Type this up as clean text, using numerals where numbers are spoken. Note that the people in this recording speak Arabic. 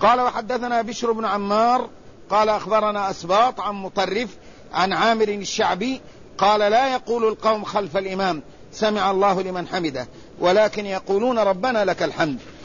قال وحدثنا بشر بن عمار قال أخبرنا أسباط عن مطرف عن عامر الشعبي قال لا يقول القوم خلف الإمام سمع الله لمن حمده ولكن يقولون ربنا لك الحمد.